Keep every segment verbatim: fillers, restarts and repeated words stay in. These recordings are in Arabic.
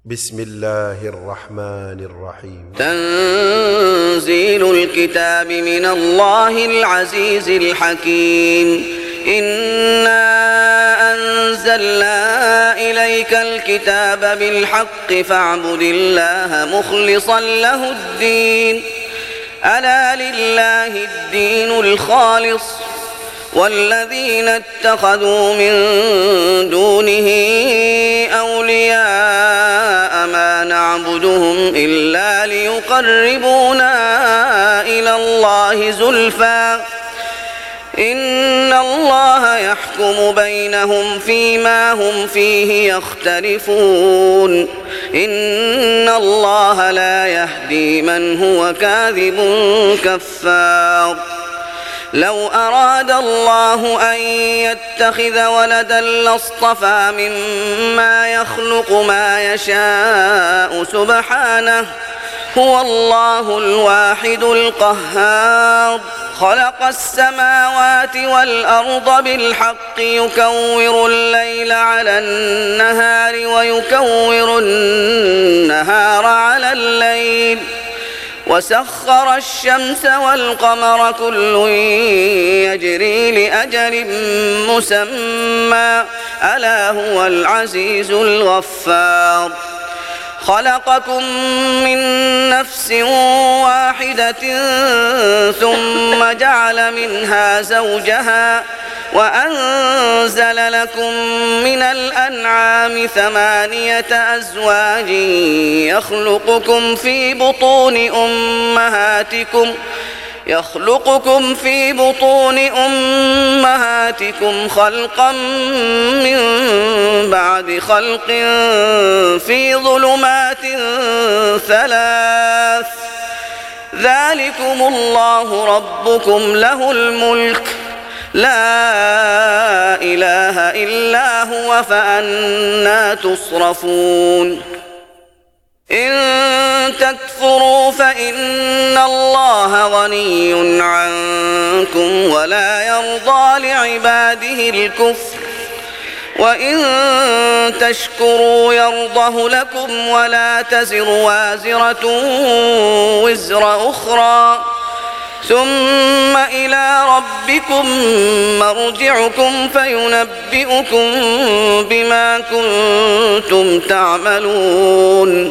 بسم الله الرحمن الرحيم. تنزيل الكتاب من الله العزيز الحكيم. إنا أنزلنا إليك الكتاب بالحق فاعبد الله مخلصا له الدين. ألا لله الدين الخالص والذين اتخذوا من دونه أولياء ما نعبدهم إلا ليقربونا إلى الله زلفى إن الله يحكم بينهم فيما هم فيه يختلفون. إن الله لا يهدي من هو كاذب كفار. لو أراد الله أن يتخذ ولدا لاصطفى مما يخلق ما يشاء سبحانه هو الله الواحد القهار. خلق السماوات والأرض بالحق يكور الليل على النهار ويكور النهار على الليل وسخر الشمس والقمر كل يجري لأجل مسمى ألا هو العزيز الغفار. خلقكم من نفس واحدة ثم جعل منها زوجها وأنزل لكم من الأنعام ثمانية أزواج يخلقكم في بطون أمهاتكم يخلقكم في بطون أمهاتكم خلقا من بعد خلق في ظلمات ثلاث ذلكم الله ربكم له الملك لا إله إلا هو فأنى تصرفون. إن تكفروا فإن الله غني عنكم ولا يرضى لعباده الكفر وإن تشكروا يرضه لكم ولا تزر وازرة وزر أخرى ثم إلى ربكم مرجعكم فينبئكم بما كنتم تعملون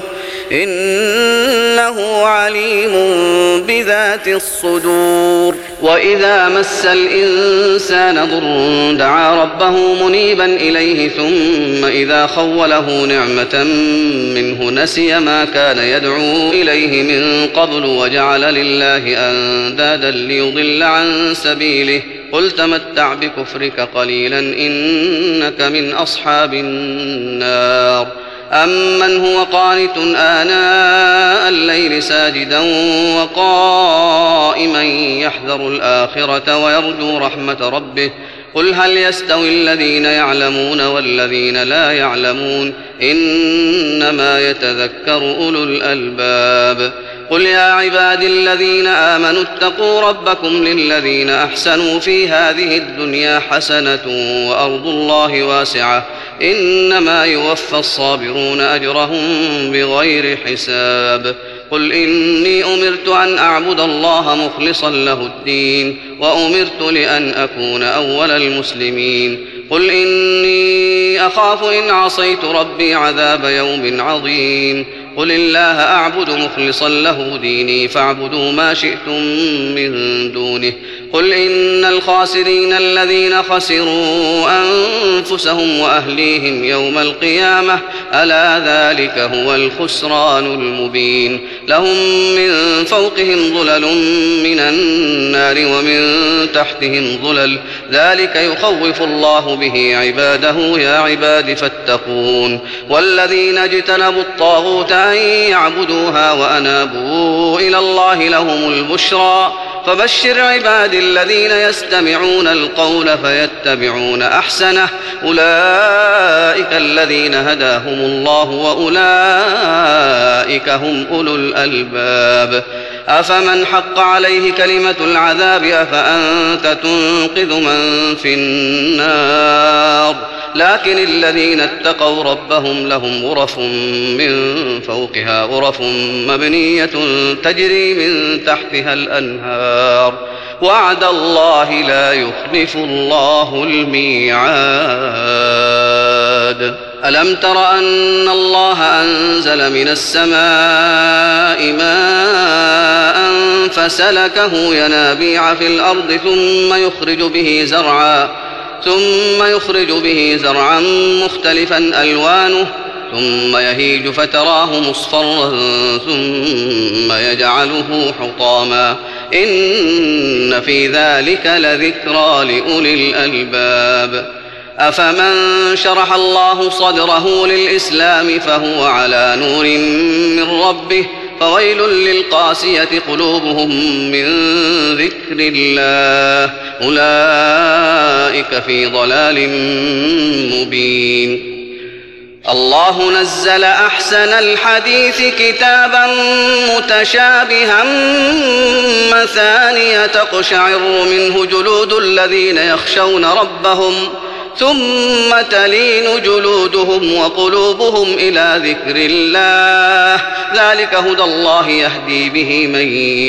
إنه عليم بذات الصدور. وإذا مس الإنسان ضر دعا ربه منيبا إليه ثم إذا خوله نعمة منه نسي ما كان يدعو إليه من قبل وجعل لله أندادا ليضل عن سبيله قل تمتع بكفرك قليلا إنك من أصحاب النار. أمن هو قانت آناء الليل ساجدا وقائما يحذر الآخرة ويرجو رحمة ربه قل هل يستوي الذين يعلمون والذين لا يعلمون إنما يتذكر أولو الألباب. قل يا عبادي الذين آمنوا اتقوا ربكم للذين أحسنوا في هذه الدنيا حسنة وأرض الله واسعة إنما يوفى الصابرون أجرهم بغير حساب. قل إني أمرت أن أعبد الله مخلصا له الدين وأمرت لأن أكون أول المسلمين. قل إني أخاف إن عصيت ربي عذاب يوم عظيم. قل الله أعبد مخلصا له ديني فاعبدوا ما شئتم من دونه. قل إن الخاسرين الذين خسروا أنفسهم وأهليهم يوم القيامة ألا ذلك هو الخسران المبين. لهم من فوقهم ظلل من النار ومن تحتهم ظلل ذلك يخوف الله به عباده يا عباد فاتقون. والذين اجتنبوا الطاغوت أن يعبدوها وأنابوا إلى الله لهم البشرى فبشر عبادي الذين يستمعون القول فيتبعون أحسنه أولئك الذين هداهم الله وأولئك هم أولو الألباب. أفمن حق عليه كلمة العذاب أفأنت تنقذ من في النار لكن الذين اتقوا ربهم لهم غرف من فوقها غرف مبنية تجري من تحتها الأنهار وعد الله لا يخلف الله الميعاد. ألم تر أن الله أنزل من السماء ماء فسلكه ينابيع في الأرض ثم يخرج به زرعا ثم يخرج به زرعا مختلفا ألوانه ثم يهيج فتراه مصفرا ثم يجعله حطاما إن في ذلك لذكرى لأولي الألباب. أفمن شرح الله صدره للإسلام فهو على نور من ربه فويل للقاسية قلوبهم من ذكر الله أولئك في ضلال مبين. الله نزل أحسن الحديث كتابا متشابها مثانية تقشعر منه جلود الذين يخشون ربهم ثم تلين جلودهم وقلوبهم إلى ذكر الله ذلك هدى الله يهدي به من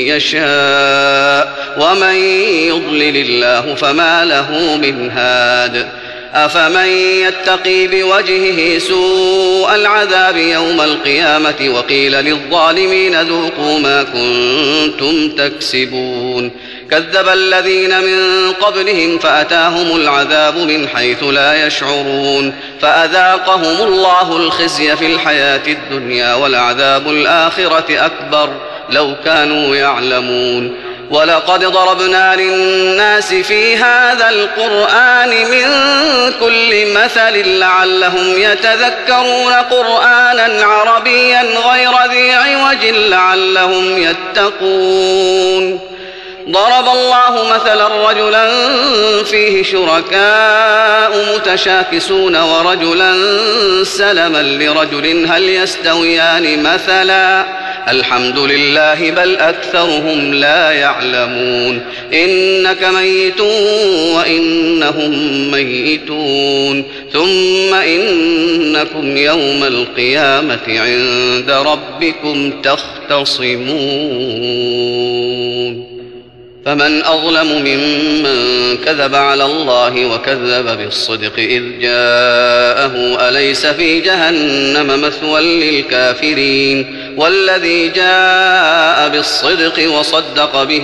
يشاء ومن يضلل الله فما له من هاد. أفمن يتقي بوجهه سوء العذاب يوم القيامة وقيل للظالمين ذوقوا ما كنتم تكسبون كذب الذين من قبلهم فأتاهم العذاب من حيث لا يشعرون فأذاقهم الله الخزي في الحياة الدنيا ولعذاب الآخرة أكبر لو كانوا يعلمون. ولقد ضربنا للناس في هذا القرآن من كل مثل لعلهم يتذكرون قرآنا عربيا غير ذي عوج لعلهم يتقون. ضرب الله مثلا رجلا فيه شركاء متشاكسون ورجلا سلما لرجل هل يستويان مثلا الحمد لله بل أكثرهم لا يعلمون. إنك ميت وإنهم ميتون ثم إنكم يوم القيامة عند ربكم تختصمون. فمن أظلم ممن كذب على الله وكذب بالصدق إذ جاءه أليس في جهنم مثوى للكافرين والذي جاء بالصدق وصدق به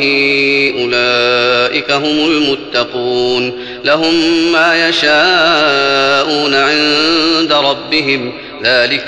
أولئك هم المتقون لهم ما يشاءون عند ربهم ذلك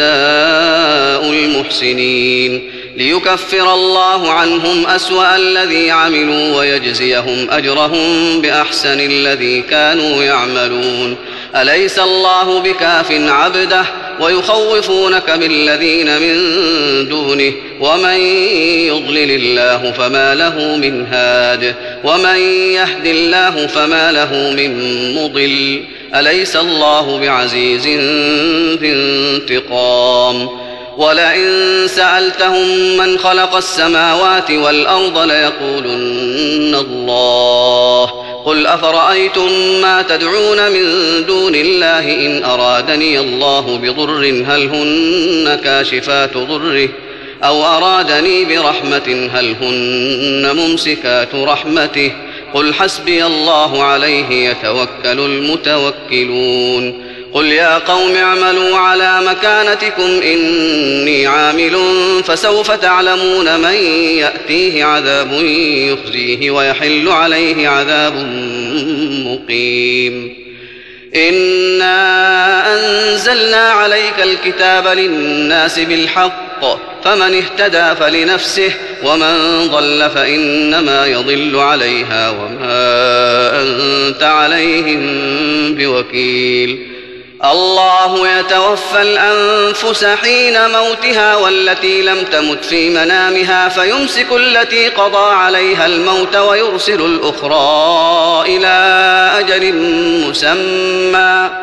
جزاء المحسنين ليكفر الله عنهم أسوأ الذي عملوا ويجزيهم أجرهم بأحسن الذي كانوا يعملون. أليس الله بكاف عبده ويخوفونك بالذين من دونه ومن يضلل الله فما له من هاد ومن يهد الله فما له من مضل. أليس الله بعزيز ذي انتقام. ولئن سألتهم من خلق السماوات والأرض ليقولن الله قل أفرأيتم ما تدعون من دون الله إن أرادني الله بضر هل هن كاشفات ضره أو أرادني برحمة هل هن ممسكات رحمته قل حسبي الله عليه يتوكل المتوكلون. قل يا قوم اعملوا على مكانتكم إني عامل فسوف تعلمون من يأتيه عذاب يخزيه ويحل عليه عذاب مقيم. إنا أنزلنا عليك الكتاب للناس بالحق فمن اهتدى فلنفسه ومن ضل فإنما يضل عليها وما أنت عليهم بوكيل. الله يتوفى الأنفس حين موتها والتي لم تمت في منامها فيمسك التي قضى عليها الموت ويرسل الأخرى إلى أجل مسمى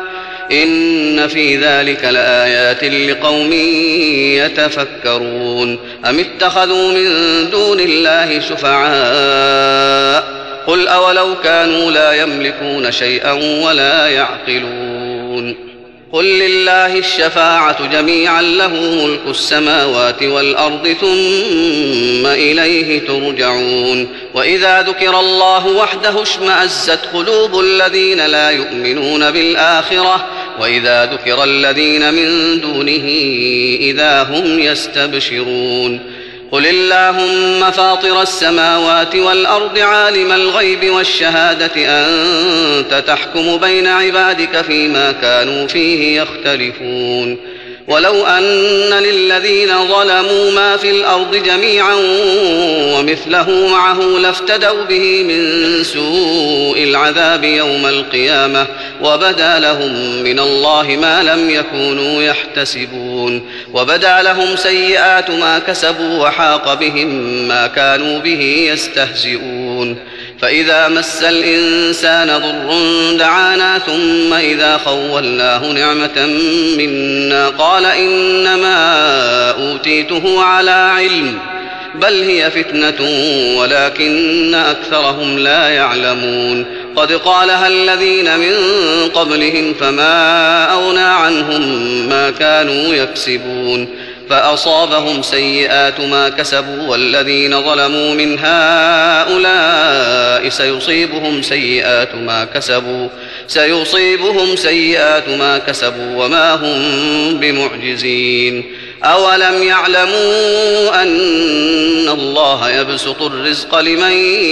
إن في ذلك لآيات لقوم يتفكرون أم اتخذوا من دون الله شفعاء قل أولو كانوا لا يملكون شيئا ولا يعقلون قل لله الشفاعة جميعا له ملك السماوات والأرض ثم إليه ترجعون وإذا ذكر الله وحده اشمأزت قلوب الذين لا يؤمنون بالآخرة وإذا ذكر الذين من دونه إذا هم يستبشرون قل اللهم فاطر السماوات والأرض عالم الغيب والشهادة أنت تحكم بين عبادك فيما كانوا فيه يختلفون ولو أن للذين ظلموا ما في الأرض جميعا ومثله معه لافتدوا به من سوء العذاب يوم القيامة وبدا لهم من الله ما لم يكونوا يحتسبون وبدا لهم سيئات ما كسبوا وحاق بهم ما كانوا به يستهزئون فإذا مس الإنسان ضر دعانا ثم إذا خولناه نعمة منا قال إنما أوتيته على علم بل هي فتنة ولكن أكثرهم لا يعلمون قد قالها الذين من قبلهم فما أغنى عنهم ما كانوا يكسبون فأصابهم سيئات ما كسبوا والذين ظلموا من هؤلاء سيصيبهم سيئات ما كسبوا سيصيبهم سيئات ما كسبوا وما هم بمعجزين أولم يعلموا أن الله يبسط الرزق لمن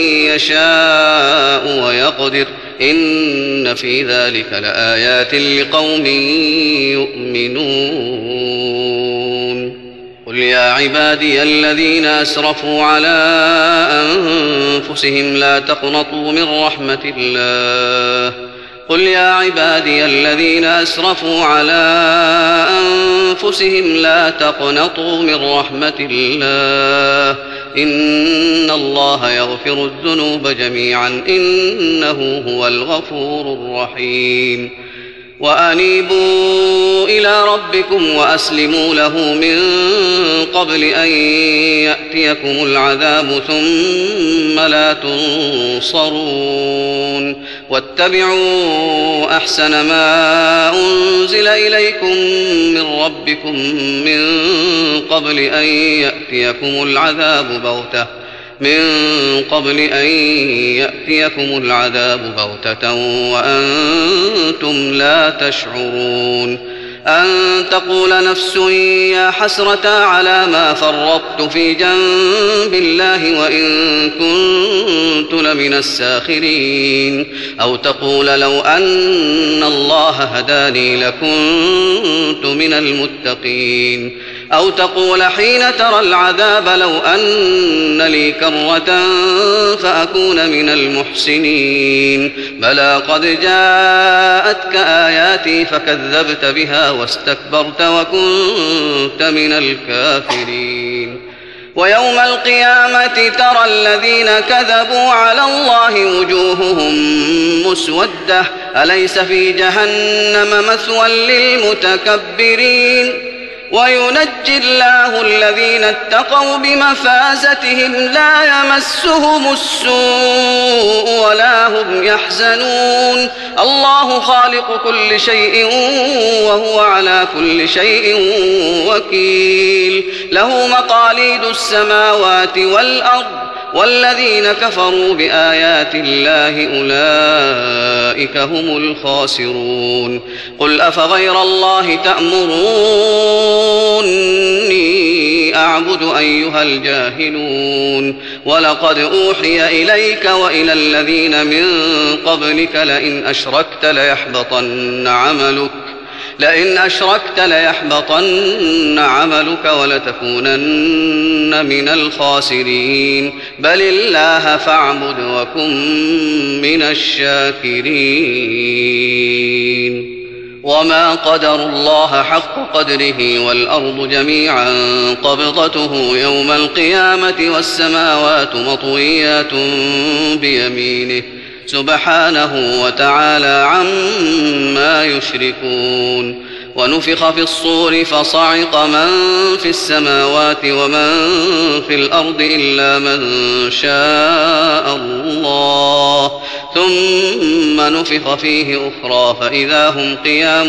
يشاء ويقدر إن في ذلك لآيات لقوم يؤمنون قل يا عبادي الذين أسرفوا على أنفسهم لا تقنطوا من رحمة الله قل يا عبادي الذين أسرفوا على أنفسهم لا تقنطوا من رحمة الله إن الله يغفر الذنوب جميعا إنه هو الغفور الرحيم وأنيبوا إلى ربكم وأسلموا له من قبل أن يأتيكم العذاب ثم لا تنصرون واتبعوا أحسن ما أنزل إليكم من ربكم من قبل أن يأتيكم العذاب بغتة من قبل أن يأتيكم العذاب بغتة وأنتم لا تشعرون أن تقول نفس يا حسرة على ما فرطت في جنب الله وإن كنت لمن الساخرين أو تقول لو أن الله هداني لكنت من المتقين أو تقول حين ترى العذاب لو أن لي كرة فأكون من المحسنين بلى قد جاءتك آياتي فكذبت بها واستكبرت وكنت من الكافرين ويوم القيامة ترى الذين كذبوا على الله وجوههم مسودة أليس في جهنم مثوى للمتكبرين وينجي الله الذين اتقوا بمفازتهم لا يمسهم السوء ولا هم يحزنون الله خالق كل شيء وهو على كل شيء وكيل له مقاليد السماوات والأرض والذين كفروا بآيات الله أولئك هم الخاسرون قل أفغير الله تأمروني أعبد أيها الجاهلون ولقد أوحي إليك وإلى الذين من قبلك لئن أشركت ليحبطن عملك لئن أشركت ليحبطن عملك ولتكونن من الخاسرين بل الله فاعبد وكن من الشاكرين وما قدروا الله حق قدره والأرض جميعا قبضته يوم القيامة والسماوات مطويات بيمينه سبحانه وتعالى عما يشركون. ونفخ في الصور فصعق من في السماوات ومن في الأرض إلا من شاء الله، ثم نفخ فيه أخرى فإذا هم قيام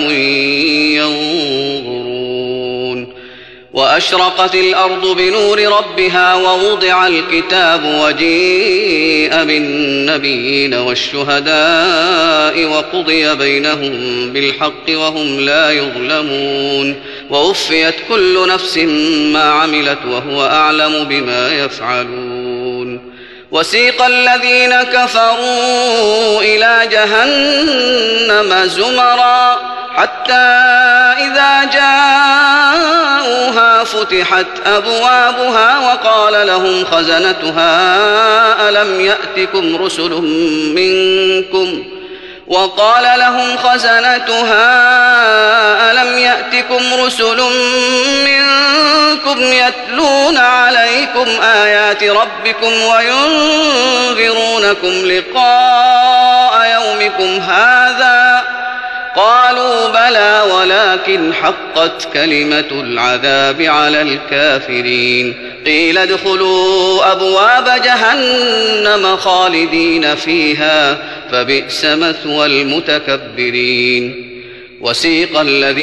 ينظرون. وأشرقت الأرض بنور ربها ووضع الكتاب وجيء بالنبيين والشهداء وقضي بينهم بالحق وهم لا يظلمون. ووفيت كل نفس ما عملت وهو أعلم بما يفعلون. وسيق الذين كفروا إلى جهنم زمرا حتى إذا جاءوها فتحت أبوابها وقال لهم خزنتها ألم يأتكم رسل منكم وقال لهم خزنتها ألم يأتكم رسل منكم يتلون عليكم آيات ربكم وينذرونكم لقاء يومكم هذا؟ قالوا بلى ولكن حقت كلمة العذاب على الكافرين. قيل ادخلوا أبواب جهنم خالدين فيها فبئس مثوى المتكبرين. وسيق الذين